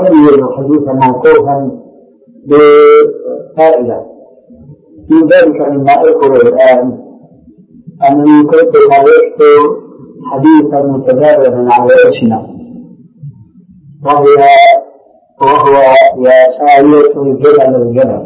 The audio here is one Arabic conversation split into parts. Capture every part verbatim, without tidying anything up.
يقيد حديثا موقوفا بفائدة. في ذلك مما أذكر الآن أنني كنت قرأت حديثا متداولا على اسمه، وهو وهو يا سارية الجبل الجبل.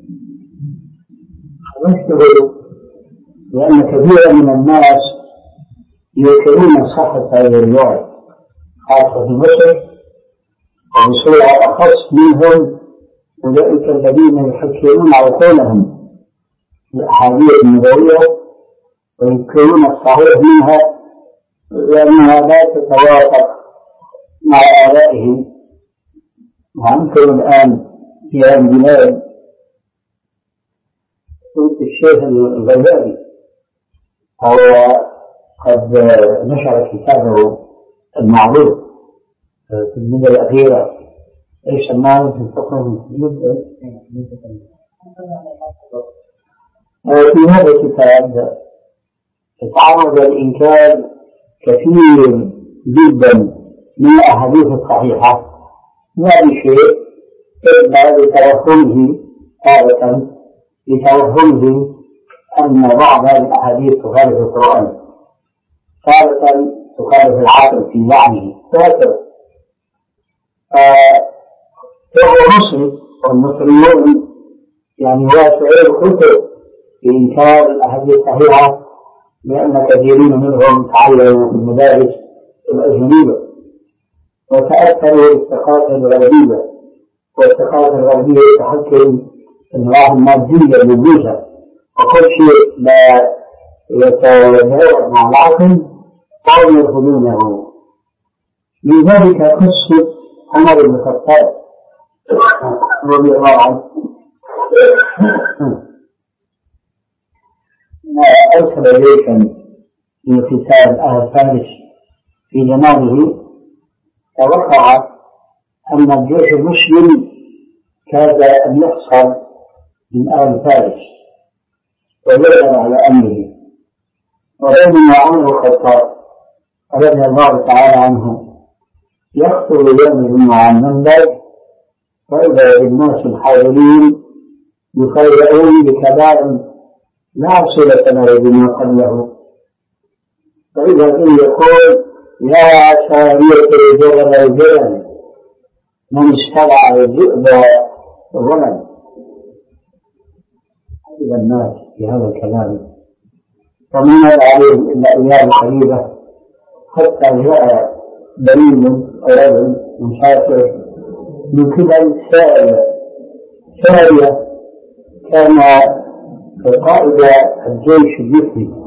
خرجته لأن كثيرا من الناس ينكرون صحة هذه الرواية، خاصة في مصر، وبصورة أخص منهم أولئك الذين يحكمون عقولهم الأحاديث النبوية وينكرون الصحيح منها لأنها لا تتوافق مع آرائهم. وأنكر الآن في هذه البلاد قلت الشيخ الغزالي هو قد نشر كتابه المعروف في المدة الأخيرة، ايش سماه في الفقه المسلم. في هذا الكتاب تعرض الإنكار كثير جدا من الأحاديث الصحيحة، لا بشيء إلا لتوهمه تارة لتوهمه أن بعض هذه الأحاديث تخالف القرآن، تارة تخالف العقل في معنى وهكذا. فهو مسلم، والمسلمون يعني واسعي الكتب في إنكار الأحاديث الصحيحة، لأن كثيرين منهم تعلموا في المدارس الأجنبية وتأثروا بالثقافة الغربية، والثقافة الغربية تحكم النواحي المادية للجوزة، وكل شيء لا يتوافق مع العقل قالوا يرفضونه. لذلك قصة عمر بن الخطاب رضي الله عنه أرسل جيشا في قتال أهل فارس في جنابه، توقع أن الجيش المسلم كاد أن يحصل من أهل فارس ويعلن على أمره. وبينما عمر الخطاب رضي الله تعالى عنه يخطب يوم الجمعة عن المنبر، فإذا بالناس الحاضرين يخيرون بكلام لا صلة له بما قبله، فإذا به يقول يا سارية الجبل الجبل من استدعى الذئب الظلم. إلى الناس في هذا الكلام ومن عليهم إلا أيام قريبة، حتى جاء دليل أو رجل مسافر من قبل سارية. سارية كان قائد الجيش المسلم،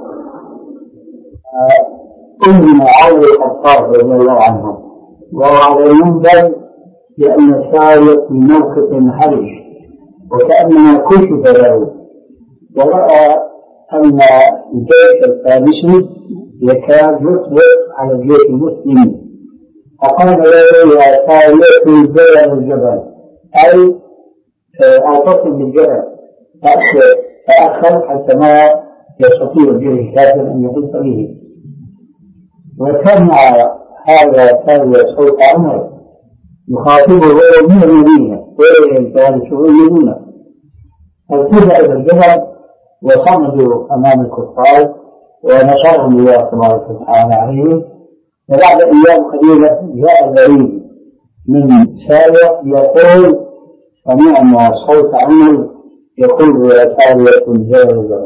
أذن عمر الخطاب رضي الله عنه وهو على المنبر لأن سارية في موقف حرج وكأنما كشف له، ورأى أن الجيش الفارسي يكاد يطبق على الجيش المسلم، فقال له يا سارية الجبل الجبل، أي أعتصم بالجبل فأخر حتى ما يستطيع الجيش الكافر أن يحيط به. وسمع هذا سارية صوت عمر يخاطبه من المدينة وإلى الفارس ويؤمنون، فالتجأ إلى الجبل وصمدوا أمام الكفار ونصرهم الله تبارك وتعالى عليهم. وبعد أيام قليلة جاء غريب من سارية يقول سمعنا صوت عمر يقول يا سارية الجبل.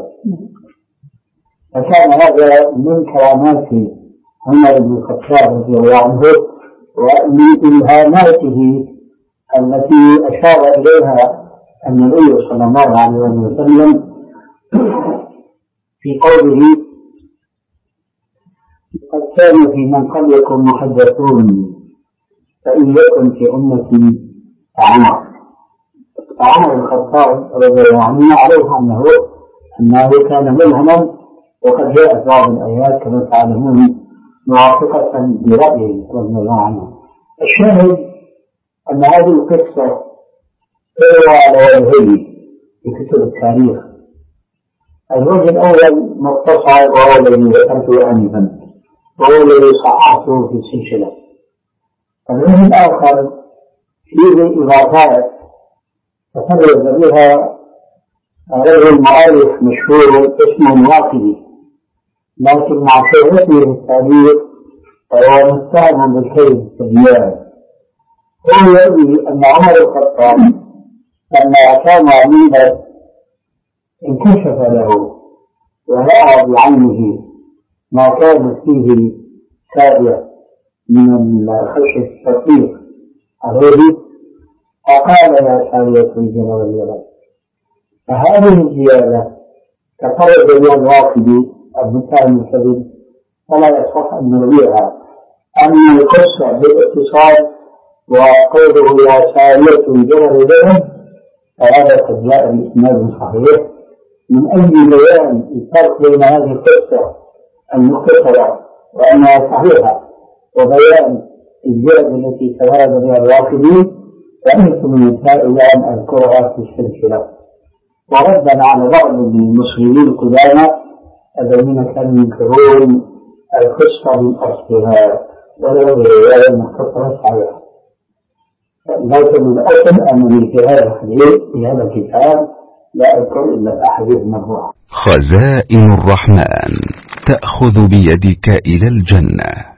فكان هذا من كرامات عمر بن الخطاب رضي الله عنه ومن إلهاماته التي أشار إليها النبي صلى الله عليه وسلم في قوله قد كان في من قبلكم محدثون فإن يكن في أمتي عمر. عمر بن الخطاب رضي الله عنه معروف أنه أنه كان ملهما، وقد جاءت بعض الآيات كما تعلمون موافقة برأيه رضي الله عنه. الشاهد أن هذه القصة تروى على وجهين في كتب التاريخ. الوجه الأول مختصر وهو الذي ذكرته آنفا وهو الذي صححته في السلسلة. الوجه الآخر فيه إضافات تفرد بها رجل مؤلف مشهور اسمه الواقدي، لكن مع شهرته في التاريخ فهو مستعمل بالخير السيئات. هو يروي أن عمر الخطاب لما كان عميدا انكشف له ورأى بعينه ما كان فيه سابع من الخشب الشقيق عليه، فقال يا سارية الجبل الجبل. فهذه الزيادة تفرد بها الواقدي المتهم الكذب فلا يصح أن نرويها. أما القصة بالاتصال وقوله يا سارية الجبل الجبل فهذا قد جاء بإسناد صحيح من أجل بيان الفرق بين هذه القصة المختصرة وأنها صحيحة وبيان الزيادة التي تورد بها الواقدي، وأنت من الفائدة أن أذكرها في السلسلة. وردا على بعض المصريين القدامى الذين كانوا ينكرون القصة من أصلها ولو برواية مختصرة صحيحة. لكن الأصل أن في هذا الحديث في هذا الكتاب لا أذكر إلا الأحاديث المرفوعة. خزائن الرحمن تأخذ بيدك إلى الجنة.